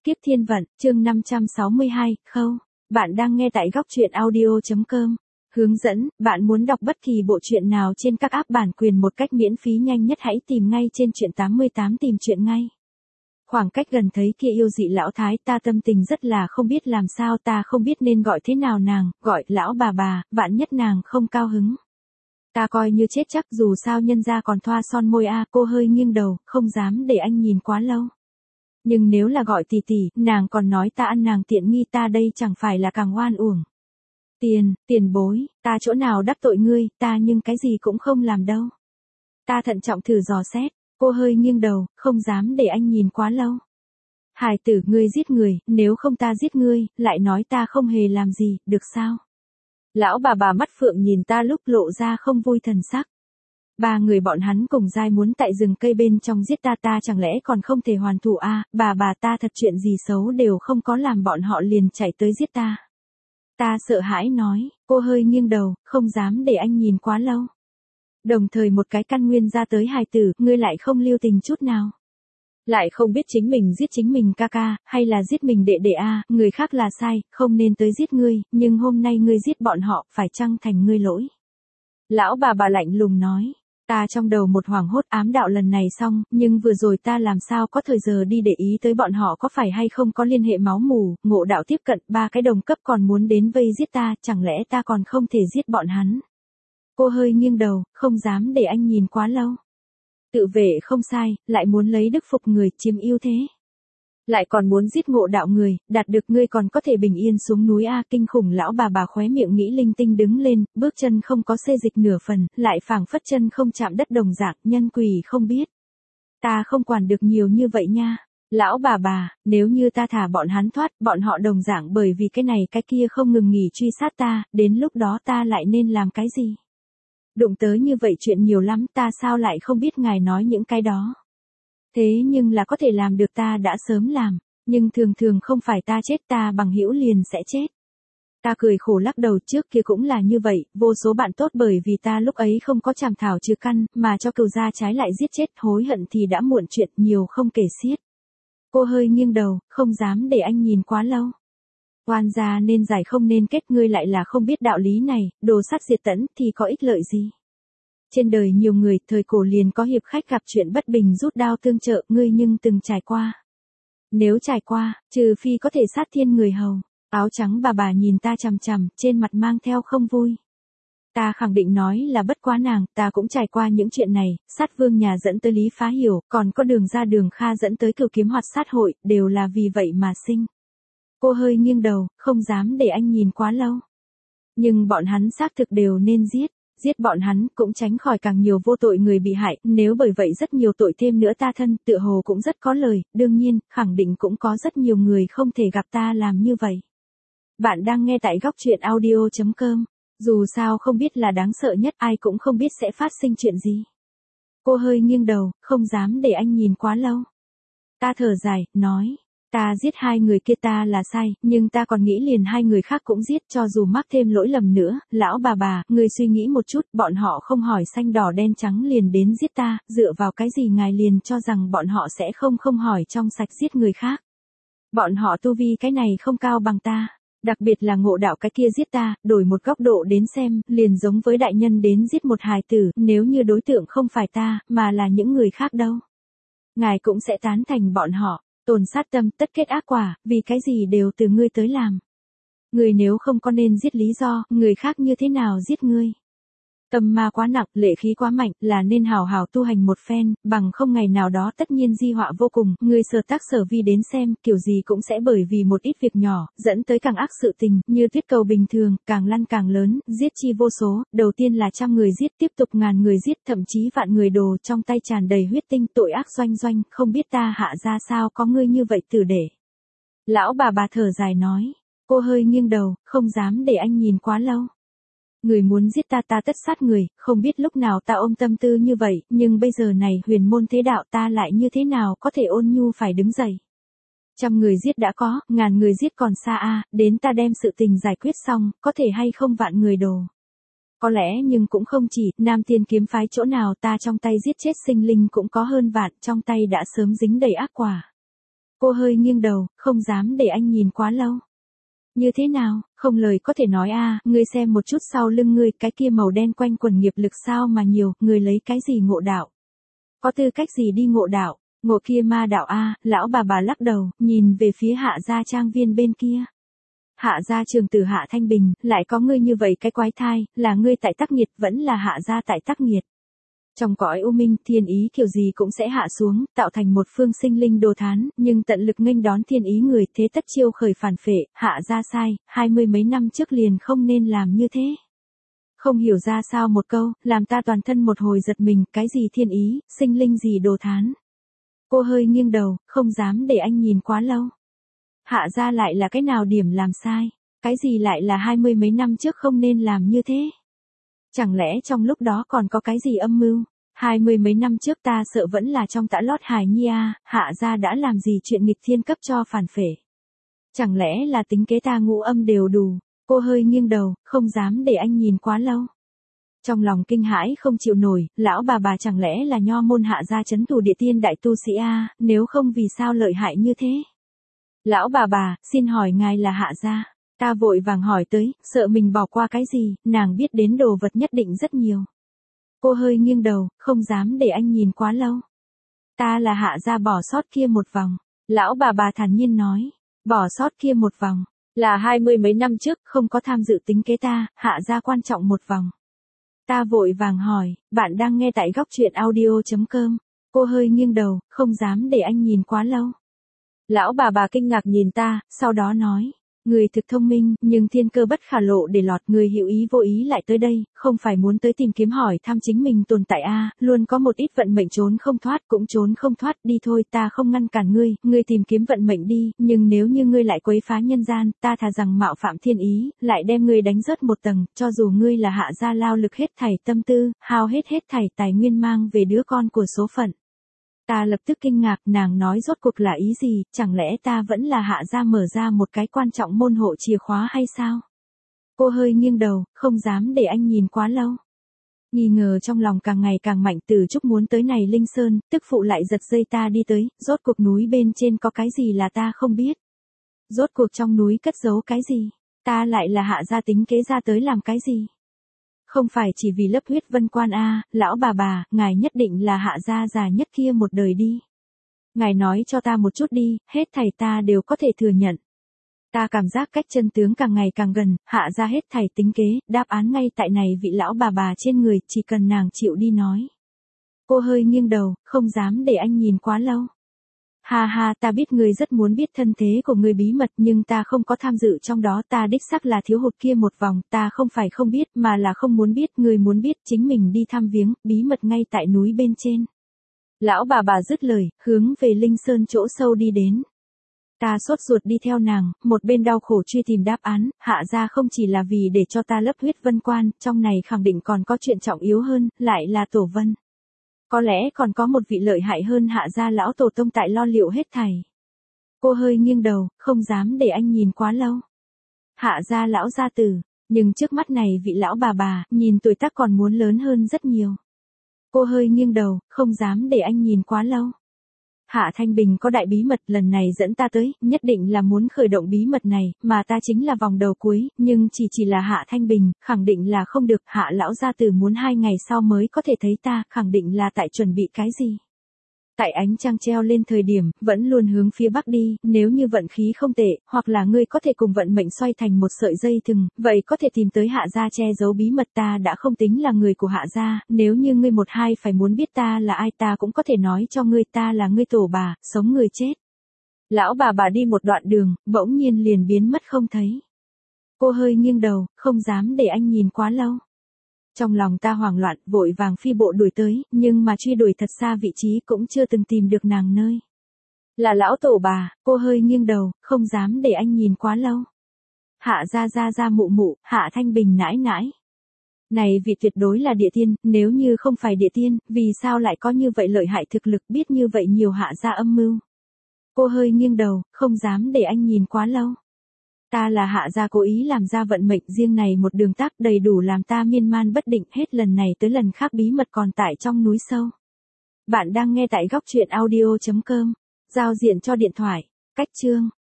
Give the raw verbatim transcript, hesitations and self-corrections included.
Kiếp thiên vận, chương năm trăm sáu mươi hai, Khâu. Bạn đang nghe tại góc truyện audio chấm com. Hướng dẫn, bạn muốn đọc bất kỳ bộ truyện nào trên các app bản quyền một cách miễn phí nhanh nhất hãy tìm ngay trên truyện tám mươi tám tìm truyện ngay. Khoảng cách gần thấy kia yêu dị lão thái, ta tâm tình rất là không biết làm sao, ta không biết nên gọi thế nào nàng, gọi lão bà bà, vạn nhất nàng không cao hứng. Ta coi như chết chắc, dù sao nhân gia còn thoa son môi a. Cô hơi nghiêng đầu, không dám để anh nhìn quá lâu. Nhưng nếu là gọi tỷ tỷ, nàng còn nói ta ăn nàng tiện nghi, ta đây chẳng phải là càng oan uổng. Tiền, tiền bối, ta chỗ nào đắc tội ngươi, ta nhưng cái gì cũng không làm đâu. Ta thận trọng thử dò xét, cô hơi nghiêng đầu, không dám để anh nhìn quá lâu. Hài tử, ngươi giết người, nếu không ta giết ngươi, lại nói ta không hề làm gì, được sao? Lão bà bà mắt phượng nhìn ta lúc lộ ra không vui thần sắc. Ba người bọn hắn cùng giai muốn tại rừng cây bên trong giết ta, ta chẳng lẽ còn không thể hoàn thủ a? À, bà bà ta thật chuyện gì xấu đều không có làm bọn họ liền chạy tới giết ta. Ta sợ hãi nói, cô hơi nghiêng đầu, không dám để anh nhìn quá lâu. Đồng thời một cái căn nguyên ra tới hài tử, ngươi lại không lưu tình chút nào. Lại không biết chính mình giết chính mình ca ca, hay là giết mình đệ đệ a, à, người khác là sai, không nên tới giết ngươi, nhưng hôm nay ngươi giết bọn họ, phải chăng thành ngươi lỗi? Lão bà bà lạnh lùng nói. Ta trong đầu một hoảng hốt ám đạo lần này xong, nhưng vừa rồi ta làm sao có thời giờ đi để ý tới bọn họ có phải hay không có liên hệ máu mủ, ngộ đạo tiếp cận, ba cái đồng cấp còn muốn đến vây giết ta, chẳng lẽ ta còn không thể giết bọn hắn? Cô hơi nghiêng đầu, không dám để anh nhìn quá lâu. Tự vệ không sai, lại muốn lấy đức phục người, chiếm ưu thế. Lại còn muốn giết ngộ đạo người, đạt được ngươi còn có thể bình yên xuống núi a. Kinh khủng. Lão bà bà khóe miệng nghĩ linh tinh đứng lên, bước chân không có xê dịch nửa phần, lại phảng phất chân không chạm đất đồng dạng, nhân quỷ không biết. Ta không quản được nhiều như vậy nha. Lão bà bà, nếu như ta thả bọn hắn thoát, bọn họ đồng dạng bởi vì cái này cái kia không ngừng nghỉ truy sát ta, đến lúc đó ta lại nên làm cái gì? Đụng tới như vậy chuyện nhiều lắm, ta sao lại không biết ngài nói những cái đó? Thế nhưng là có thể làm được ta đã sớm làm, nhưng thường thường không phải ta chết, ta bằng hữu liền sẽ chết. Ta cười khổ lắc đầu, trước kia cũng là như vậy, vô số bạn tốt bởi vì ta lúc ấy không có chàm thảo trừ căn, mà cho cừu gia trái lại giết chết, hối hận thì đã muộn, chuyện nhiều không kể xiết. Cô hơi nghiêng đầu, không dám để anh nhìn quá lâu. Oan gia nên giải không nên kết, ngươi lại là không biết đạo lý này, đồ sát diệt tẫn thì có ích lợi gì? Trên đời nhiều người, thời cổ liền có hiệp khách gặp chuyện bất bình rút đao tương trợ, ngươi nhưng từng trải qua. Nếu trải qua, trừ phi có thể sát thiên người hầu. Áo trắng bà bà nhìn ta chằm chằm, trên mặt mang theo không vui. Ta khẳng định nói là bất quá nàng, ta cũng trải qua những chuyện này, sát vương nhà dẫn tới Lý Phá Hiểu, còn có Đường ra Đường Kha dẫn tới Cửu Kiếm Hoạt Sát hội, đều là vì vậy mà sinh. Cô hơi nghiêng đầu, không dám để anh nhìn quá lâu. Nhưng bọn hắn xác thực đều nên giết. Giết bọn hắn cũng tránh khỏi càng nhiều vô tội người bị hại, nếu bởi vậy rất nhiều tội thêm nữa ta thân, tựa hồ cũng rất có lời, đương nhiên, khẳng định cũng có rất nhiều người không thể gặp ta làm như vậy. Bạn đang nghe tại góc truyện audio chấm com, dù sao không biết là đáng sợ nhất, ai cũng không biết sẽ phát sinh chuyện gì. Cô hơi nghiêng đầu, không dám để anh nhìn quá lâu. Ta thở dài, nói. Ta giết hai người kia ta là sai, nhưng ta còn nghĩ liền hai người khác cũng giết, cho dù mắc thêm lỗi lầm nữa. Lão bà bà, người suy nghĩ một chút, bọn họ không hỏi xanh đỏ đen trắng liền đến giết ta, dựa vào cái gì ngài liền cho rằng bọn họ sẽ không không hỏi trong sạch giết người khác? Bọn họ tu vi cái này không cao bằng ta, đặc biệt là ngộ đạo cái kia giết ta, đổi một góc độ đến xem, liền giống với đại nhân đến giết một hài tử, nếu như đối tượng không phải ta, mà là những người khác đâu. Ngài cũng sẽ tán thành bọn họ. Tồn sát tâm, tất kết ác quả, vì cái gì đều từ ngươi tới làm. Ngươi nếu không có nên giết lý do, người khác như thế nào giết ngươi? Tâm ma quá nặng, lệ khí quá mạnh, là nên hào hào tu hành một phen, bằng không ngày nào đó tất nhiên di họa vô cùng. Ngươi sở tác sở vi đến xem, kiểu gì cũng sẽ bởi vì một ít việc nhỏ, dẫn tới càng ác sự tình, như tuyết cầu bình thường, càng lăn càng lớn, giết chi vô số, đầu tiên là trăm người giết, tiếp tục ngàn người giết, thậm chí vạn người đồ, trong tay tràn đầy huyết tinh, tội ác doanh doanh, không biết ta hạ ra sao có ngươi như vậy tử để. Lão bà bà thở dài nói, cô hơi nghiêng đầu, không dám để anh nhìn quá lâu. Người muốn giết ta ta tất sát người, không biết lúc nào ta ôm tâm tư như vậy, nhưng bây giờ này huyền môn thế đạo ta lại như thế nào có thể ôn nhu phải đứng dậy. Trăm người giết đã có, ngàn người giết còn xa a, đến ta đem sự tình giải quyết xong, có thể hay không vạn người đồ. Có lẽ nhưng cũng không chỉ, Nam Tiên kiếm phái chỗ nào ta trong tay giết chết sinh linh cũng có hơn vạn, trong tay đã sớm dính đầy ác quả. Cô hơi nghiêng đầu, không dám để anh nhìn quá lâu. Như thế nào, không lời có thể nói à, ngươi xem một chút sau lưng ngươi, cái kia màu đen quanh quần nghiệp lực sao mà nhiều, ngươi lấy cái gì ngộ đạo? Có tư cách gì đi ngộ đạo? Ngộ kia ma đạo a, lão bà bà lắc đầu, nhìn về phía Hạ gia trang viên bên kia. Hạ gia trường tử Hạ Thanh Bình, lại có ngươi như vậy cái quái thai, là ngươi tại tác nghiệt vẫn là Hạ gia tại tác nghiệt. Trong cõi u minh, thiên ý kiểu gì cũng sẽ hạ xuống, tạo thành một phương sinh linh đồ thán, nhưng tận lực nghênh đón thiên ý người, thế tất chiêu khởi phản phệ, Hạ gia sai, hai mươi mấy năm trước liền không nên làm như thế. Không hiểu ra sao một câu, làm ta toàn thân một hồi giật mình, cái gì thiên ý, sinh linh gì đồ thán. Cô hơi nghiêng đầu, không dám để anh nhìn quá lâu. Hạ gia lại là cái nào điểm làm sai, cái gì lại là hai mươi mấy năm trước không nên làm như thế. Chẳng lẽ trong lúc đó còn có cái gì âm mưu? Hai mươi mấy năm trước ta sợ vẫn là trong tã lót hài nhi a, Hạ gia đã làm gì chuyện nghịch thiên cấp cho phản phệ? Chẳng lẽ là tính kế ta ngũ âm đều đủ? Cô hơi nghiêng đầu, không dám để anh nhìn quá lâu. Trong lòng kinh hãi không chịu nổi, lão bà bà chẳng lẽ là nho môn Hạ gia trấn thủ địa tiên đại tu sĩ a, nếu không vì sao lợi hại như thế? Lão bà bà, xin hỏi ngài là Hạ gia? Ta vội vàng hỏi tới, sợ mình bỏ qua cái gì, nàng biết đến đồ vật nhất định rất nhiều. Cô hơi nghiêng đầu, không dám để anh nhìn quá lâu. Ta là Hạ gia bỏ sót kia một vòng. Lão bà bà thản nhiên nói, bỏ sót kia một vòng, là hai mươi mấy năm trước không có tham dự tính kế ta, Hạ gia quan trọng một vòng. Ta vội vàng hỏi, bạn đang nghe tại góc truyện audio.com. Cô hơi nghiêng đầu, không dám để anh nhìn quá lâu. Lão bà bà kinh ngạc nhìn ta, sau đó nói. Người thực thông minh, nhưng thiên cơ bất khả lộ để lọt, người hữu ý vô ý lại tới đây, không phải muốn tới tìm kiếm hỏi thăm chính mình tồn tại a, à, luôn có một ít vận mệnh trốn không thoát, cũng trốn không thoát, đi thôi, ta không ngăn cản ngươi, ngươi tìm kiếm vận mệnh đi, nhưng nếu như ngươi lại quấy phá nhân gian, ta thà rằng mạo phạm thiên ý, lại đem ngươi đánh rớt một tầng, cho dù ngươi là Hạ gia lao lực hết thảy tâm tư, hao hết hết thảy tài nguyên mang về đứa con của số phận. Ta lập tức kinh ngạc, nàng nói rốt cuộc là ý gì, chẳng lẽ ta vẫn là Hạ gia mở ra một cái quan trọng môn hộ chìa khóa hay sao? Cô hơi nghiêng đầu, không dám để anh nhìn quá lâu. Nghi ngờ trong lòng càng ngày càng mạnh, Từ Trúc muốn tới này Linh Sơn, tức phụ lại giật dây ta đi tới, rốt cuộc núi bên trên có cái gì là ta không biết. Rốt cuộc trong núi cất giấu cái gì, ta lại là Hạ gia tính kế ra tới làm cái gì. Không phải chỉ vì lấp huyết vân quan a, à, lão bà bà, ngài nhất định là Hạ gia già nhất kia một đời đi. Ngài nói cho ta một chút đi, hết thảy ta đều có thể thừa nhận. Ta cảm giác cách chân tướng càng ngày càng gần, Hạ gia hết thảy tính kế, đáp án ngay tại này vị lão bà bà trên người, chỉ cần nàng chịu đi nói. Cô hơi nghiêng đầu, không dám để anh nhìn quá lâu. Ha ha, ta biết ngươi rất muốn biết thân thế của ngươi bí mật, nhưng ta không có tham dự trong đó, ta đích xác là thiếu hụt kia một vòng, ta không phải không biết, mà là không muốn biết, ngươi muốn biết, chính mình đi thăm viếng, bí mật ngay tại núi bên trên. Lão bà bà dứt lời, hướng về Linh Sơn chỗ sâu đi đến. Ta sốt ruột đi theo nàng, một bên đau khổ truy tìm đáp án, Hạ gia không chỉ là vì để cho ta lấp huyết vân quan, trong này khẳng định còn có chuyện trọng yếu hơn, lại là Tổ Vân. Có lẽ còn có một vị lợi hại hơn Hạ gia lão tổ tông tại lo liệu hết thảy. Cô hơi nghiêng đầu, không dám để anh nhìn quá lâu. Hạ gia lão gia tử, nhưng trước mắt này vị lão bà bà, nhìn tuổi tác còn muốn lớn hơn rất nhiều. Cô hơi nghiêng đầu, không dám để anh nhìn quá lâu. Hạ Thanh Bình có đại bí mật, lần này dẫn ta tới, nhất định là muốn khởi động bí mật này, mà ta chính là vòng đầu cuối, nhưng chỉ chỉ là Hạ Thanh Bình, khẳng định là không được, Hạ lão gia tử muốn hai ngày sau mới có thể thấy ta, khẳng định là tại chuẩn bị cái gì. Tại ánh trăng treo lên thời điểm, vẫn luôn hướng phía bắc đi, nếu như vận khí không tệ, hoặc là ngươi có thể cùng vận mệnh xoay thành một sợi dây thừng, vậy có thể tìm tới Hạ gia che giấu bí mật, ta đã không tính là người của Hạ gia, nếu như ngươi một hai phải muốn biết ta là ai, ta cũng có thể nói cho ngươi, ta là ngươi tổ bà, sống người chết. Lão bà bà đi một đoạn đường, bỗng nhiên liền biến mất không thấy. Cô hơi nghiêng đầu, không dám để anh nhìn quá lâu. Trong lòng ta hoảng loạn, vội vàng phi bộ đuổi tới, nhưng mà truy đuổi thật xa vị trí cũng chưa từng tìm được nàng nơi. Là lão tổ bà, cô hơi nghiêng đầu, không dám để anh nhìn quá lâu. Hạ gia gia gia mụ mụ, Hạ Thanh Bình nãi nãi. Này vị tuyệt đối là địa tiên, nếu như không phải địa tiên, vì sao lại có như vậy lợi hại thực lực, biết như vậy nhiều Hạ gia âm mưu. Cô hơi nghiêng đầu, không dám để anh nhìn quá lâu. Ta là Hạ gia cố ý làm ra vận mệnh, riêng này một đường tác đầy đủ làm ta miên man bất định, hết lần này tới lần khác bí mật còn tại trong núi sâu. Bạn đang nghe tại góc truyện audio.com, giao diện cho điện thoại. Cách chương